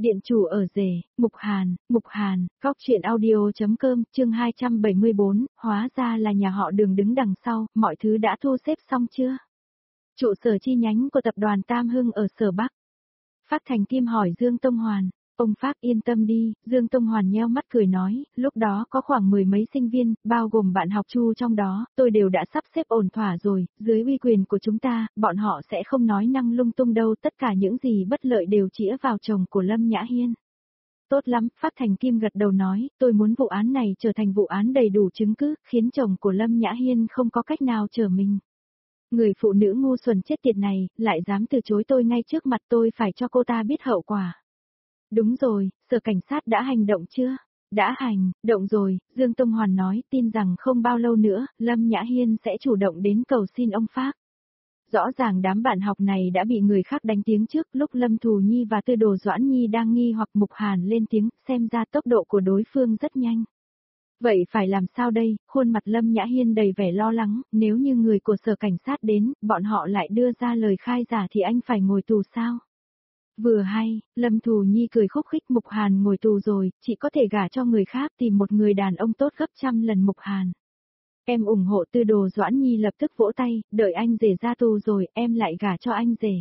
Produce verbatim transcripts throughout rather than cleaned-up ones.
Điện chủ ở rể, Mục Hàn, Mục Hàn, góc truyện audio.com, chương hai trăm bảy mươi bốn, hóa ra là nhà họ Đường đứng đằng sau, mọi thứ đã thu xếp xong chưa? Trụ sở chi nhánh của tập đoàn Tam Hưng ở Sở Bắc. Phát Thành Kim hỏi Dương Tông Hoàn, ông Phát yên tâm đi, Dương Tông Hoàn nheo mắt cười nói, lúc đó có khoảng mười mấy sinh viên, bao gồm bạn học Chu trong đó, tôi đều đã sắp xếp ổn thỏa rồi, dưới uy quyền của chúng ta, bọn họ sẽ không nói năng lung tung đâu, tất cả những gì bất lợi đều chĩa vào chồng của Lâm Nhã Hiên. Tốt lắm, Phát Thành Kim gật đầu nói, tôi muốn vụ án này trở thành vụ án đầy đủ chứng cứ, khiến chồng của Lâm Nhã Hiên không có cách nào trở mình. Người phụ nữ ngu xuẩn chết tiệt này, lại dám từ chối tôi ngay trước mặt, tôi phải cho cô ta biết hậu quả. Đúng rồi, sở cảnh sát đã hành động chưa? Đã hành, động rồi, Dương Tông Hoàn nói, tin rằng không bao lâu nữa, Lâm Nhã Hiên sẽ chủ động đến cầu xin ông Phác. Rõ ràng đám bạn học này đã bị người khác đánh tiếng trước, lúc Lâm Thù Nhi và Tư Đồ Doãn Nhi đang nghi hoặc Mục Hàn lên tiếng, xem ra tốc độ của đối phương rất nhanh. Vậy phải làm sao đây? Khuôn mặt Lâm Nhã Hiên đầy vẻ lo lắng, nếu như người của sở cảnh sát đến, bọn họ lại đưa ra lời khai giả thì anh phải ngồi tù sao? Vừa hay, Lâm Thù Nhi cười khúc khích, Mục Hàn ngồi tù rồi, chị có thể gả cho người khác, tìm một người đàn ông tốt gấp trăm lần Mục Hàn. Em ủng hộ. Tư Đồ Doãn Nhi lập tức vỗ tay, đợi anh rể ra tù rồi, em lại gả cho anh rể.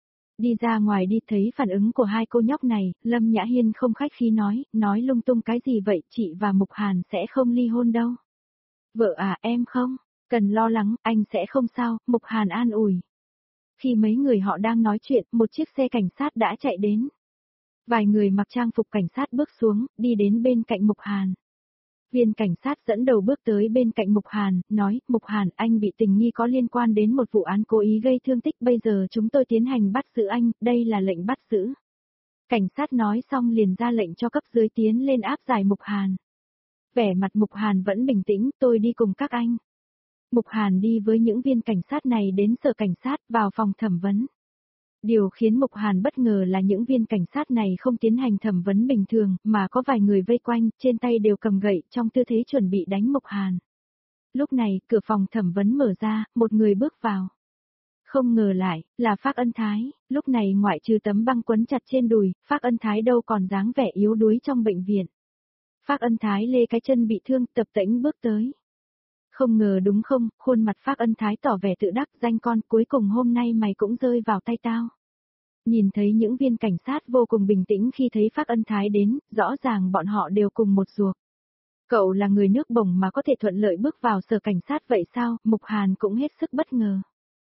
Đi ra ngoài đi, thấy phản ứng của hai cô nhóc này, Lâm Nhã Hiên không khách khí nói, nói lung tung cái gì vậy, chị và Mục Hàn sẽ không ly hôn đâu. Vợ à, em không cần lo lắng, anh sẽ không sao, Mục Hàn an ủi. Khi mấy người họ đang nói chuyện, một chiếc xe cảnh sát đã chạy đến. Vài người mặc trang phục cảnh sát bước xuống, đi đến bên cạnh Mục Hàn. Viên cảnh sát dẫn đầu bước tới bên cạnh Mục Hàn, nói, Mục Hàn, anh bị tình nghi có liên quan đến một vụ án cố ý gây thương tích, bây giờ chúng tôi tiến hành bắt giữ anh, đây là lệnh bắt giữ. Cảnh sát nói xong liền ra lệnh cho cấp dưới tiến lên áp giải Mục Hàn. Vẻ mặt Mục Hàn vẫn bình tĩnh, tôi đi cùng các anh. Mục Hàn đi với những viên cảnh sát này đến sở cảnh sát, vào phòng thẩm vấn. Điều khiến Mục Hàn bất ngờ là những viên cảnh sát này không tiến hành thẩm vấn bình thường, mà có vài người vây quanh, trên tay đều cầm gậy, trong tư thế chuẩn bị đánh Mục Hàn. Lúc này, cửa phòng thẩm vấn mở ra, một người bước vào. Không ngờ lại, là Phác Ân Thái, lúc này ngoại trừ tấm băng quấn chặt trên đùi, Phác Ân Thái đâu còn dáng vẻ yếu đuối trong bệnh viện. Phác Ân Thái lê cái chân bị thương, tập tễnh bước tới. Không ngờ đúng không, khuôn mặt Phác Ân Thái tỏ vẻ tự đắc, danh con, cuối cùng hôm nay mày cũng rơi vào tay tao. Nhìn thấy những viên cảnh sát vô cùng bình tĩnh khi thấy Phác Ân Thái đến, rõ ràng bọn họ đều cùng một ruột. Cậu là người nước Bồng mà có thể thuận lợi bước vào sở cảnh sát vậy sao? Mục Hàn cũng hết sức bất ngờ.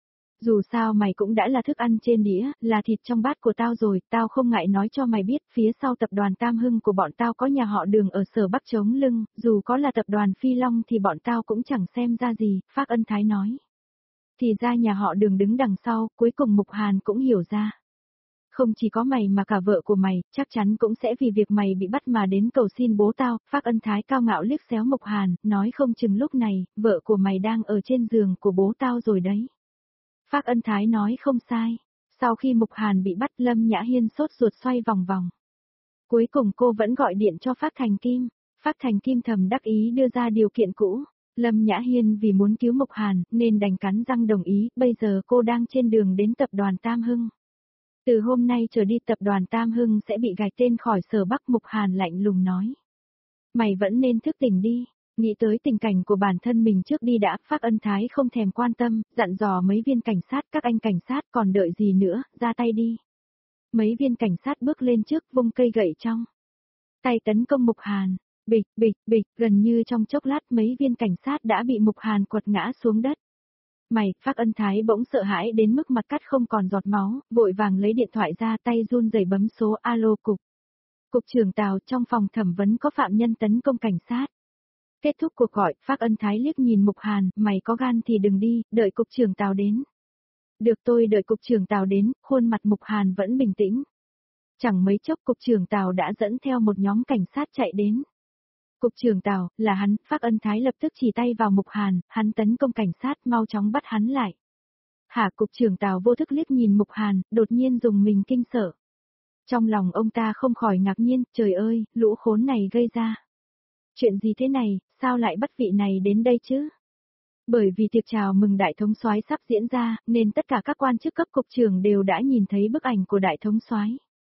Dù sao mày cũng đã là thức ăn trên đĩa, là thịt trong bát của tao rồi, tao không ngại nói cho mày biết, phía sau tập đoàn Tam Hưng của bọn tao có nhà họ Đường ở Sở Bắc chống lưng, dù có là tập đoàn Phi Long thì bọn tao cũng chẳng xem ra gì, Phác Ân Thái nói. Thì ra nhà họ Đường đứng đằng sau, cuối cùng Mục Hàn cũng hiểu ra. Không chỉ có mày mà cả vợ của mày, chắc chắn cũng sẽ vì việc mày bị bắt mà đến cầu xin bố tao, Phác Ân Thái cao ngạo liếc xéo Mục Hàn, nói không chừng lúc này, vợ của mày đang ở trên giường của bố tao rồi đấy. Phác Ân Thái nói không sai. Sau khi Mục Hàn bị bắt, Lâm Nhã Hiên sốt ruột xoay vòng vòng. Cuối cùng cô vẫn gọi điện cho Phác Thành Kim. Phác Thành Kim thầm đắc ý đưa ra điều kiện cũ. Lâm Nhã Hiên vì muốn cứu Mục Hàn, nên đành cắn răng đồng ý, bây giờ cô đang trên đường đến tập đoàn Tam Hưng. Từ hôm nay trở đi tập đoàn Tam Hưng sẽ bị gạch tên khỏi Sở Bắc. Mục Hàn lạnh lùng nói. Mày vẫn nên thức tỉnh đi. Nghĩ tới tình cảnh của bản thân mình trước đi đã, Phác Ân Thái không thèm quan tâm, dặn dò mấy viên cảnh sát, các anh cảnh sát còn đợi gì nữa, ra tay đi. Mấy viên cảnh sát bước lên trước, vung cây gậy trong tay tấn công Mục Hàn, bịch, bịch, bịch, gần như trong chốc lát mấy viên cảnh sát đã bị Mục Hàn quật ngã xuống đất. Mày, Phác Ân Thái bỗng sợ hãi đến mức mặt cắt không còn giọt máu, vội vàng lấy điện thoại ra, tay run rẩy bấm số alo cục. Cục trưởng Tào, trong phòng thẩm vấn có phạm nhân tấn công cảnh sát. Kết thúc cuộc gọi, Phác Ân Thái liếc nhìn Mục Hàn, mày có gan thì đừng đi, đợi cục trưởng Tào đến. Được, tôi đợi cục trưởng Tào đến, khuôn mặt Mục Hàn vẫn bình tĩnh. Chẳng mấy chốc cục trưởng Tào đã dẫn theo một nhóm cảnh sát chạy đến. Cục trưởng Tào, là hắn, Phác Ân Thái lập tức chỉ tay vào Mục Hàn, hắn tấn công cảnh sát, mau chóng bắt hắn lại. Hả? Cục trưởng Tào vô thức liếc nhìn Mục Hàn, đột nhiên dùng mình kinh sợ. Trong lòng ông ta không khỏi ngạc nhiên, trời ơi, lũ khốn này gây ra. Chuyện gì thế này, sao lại bắt vị này đến đây chứ? Bởi vì tiệc chào mừng đại thống soái sắp diễn ra, nên tất cả các quan chức cấp cục trưởng đều đã nhìn thấy bức ảnh của đại thống soái.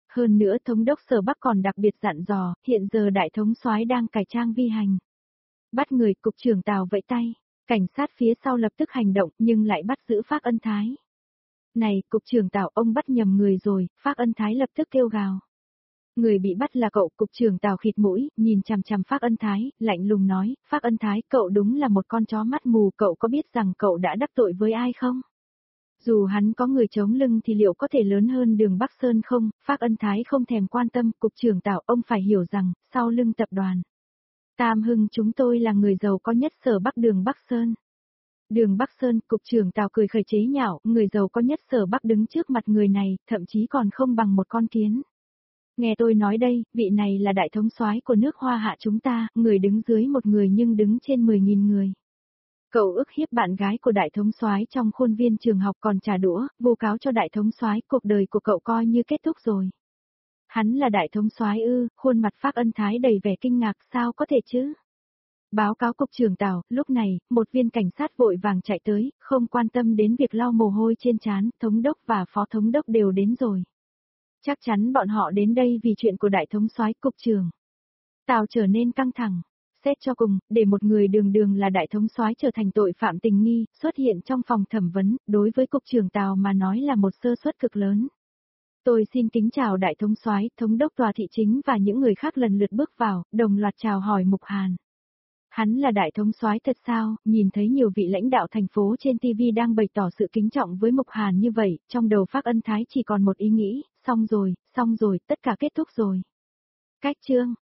Hơn nữa thống đốc Sở Bắc còn đặc biệt dặn dò, hiện giờ đại thống soái đang cải trang vi hành. Bắt người, cục trưởng Tào vẫy tay, cảnh sát phía sau lập tức hành động nhưng lại bắt giữ Phác Ân Thái. Này, cục trưởng Tào, ông bắt nhầm người rồi, Phác Ân Thái lập tức kêu gào. Người bị bắt là cậu, cục trưởng Tào khịt mũi, nhìn chằm chằm Phác Ân Thái, lạnh lùng nói, Phác Ân Thái, cậu đúng là một con chó mắt mù, cậu có biết rằng cậu đã đắc tội với ai không? Dù hắn có người chống lưng thì liệu có thể lớn hơn Đường Bắc Sơn không? Phác Ân Thái không thèm quan tâm, cục trưởng Tào, ông phải hiểu rằng, sau lưng tập đoàn Tam Hưng chúng tôi là người giàu có nhất Sở Bắc Đường Bắc Sơn. Đường Bắc Sơn, cục trưởng Tào cười khẩy chế nhạo, người giàu có nhất Sở Bắc đứng trước mặt người này, thậm chí còn không bằng một con kiến. Nghe tôi nói đây, vị này là đại thống soái của nước Hoa Hạ chúng ta, người đứng dưới một người nhưng đứng trên mười nghìn người. Cậu ức hiếp bạn gái của đại thống soái trong khuôn viên trường học còn trả đũa, vu cáo cho đại thống soái, cuộc đời của cậu coi như kết thúc rồi. Hắn là đại thống soái ư? Khuôn mặt Phác Ân Thái đầy vẻ kinh ngạc, sao có thể chứ? Báo cáo cục trưởng Tào, lúc này, một viên cảnh sát vội vàng chạy tới, không quan tâm đến việc lau mồ hôi trên trán, thống đốc và phó thống đốc đều đến rồi. Chắc chắn bọn họ đến đây vì chuyện của đại thống soái, cục trưởng Tào trở nên căng thẳng. Xét cho cùng, để một người đường đường là đại thống soái trở thành tội phạm tình nghi, xuất hiện trong phòng thẩm vấn, đối với cục trưởng Tào mà nói là một sơ suất cực lớn. Tôi xin kính chào đại thống soái, thống đốc tòa thị chính và những người khác lần lượt bước vào, đồng loạt chào hỏi Mục Hàn. Hắn là đại thống soái thật sao? Nhìn thấy nhiều vị lãnh đạo thành phố trên ti vi đang bày tỏ sự kính trọng với Mục Hàn như vậy, trong đầu Phác Ân Thái chỉ còn một ý nghĩ, xong rồi, xong rồi, tất cả kết thúc rồi. Cách chương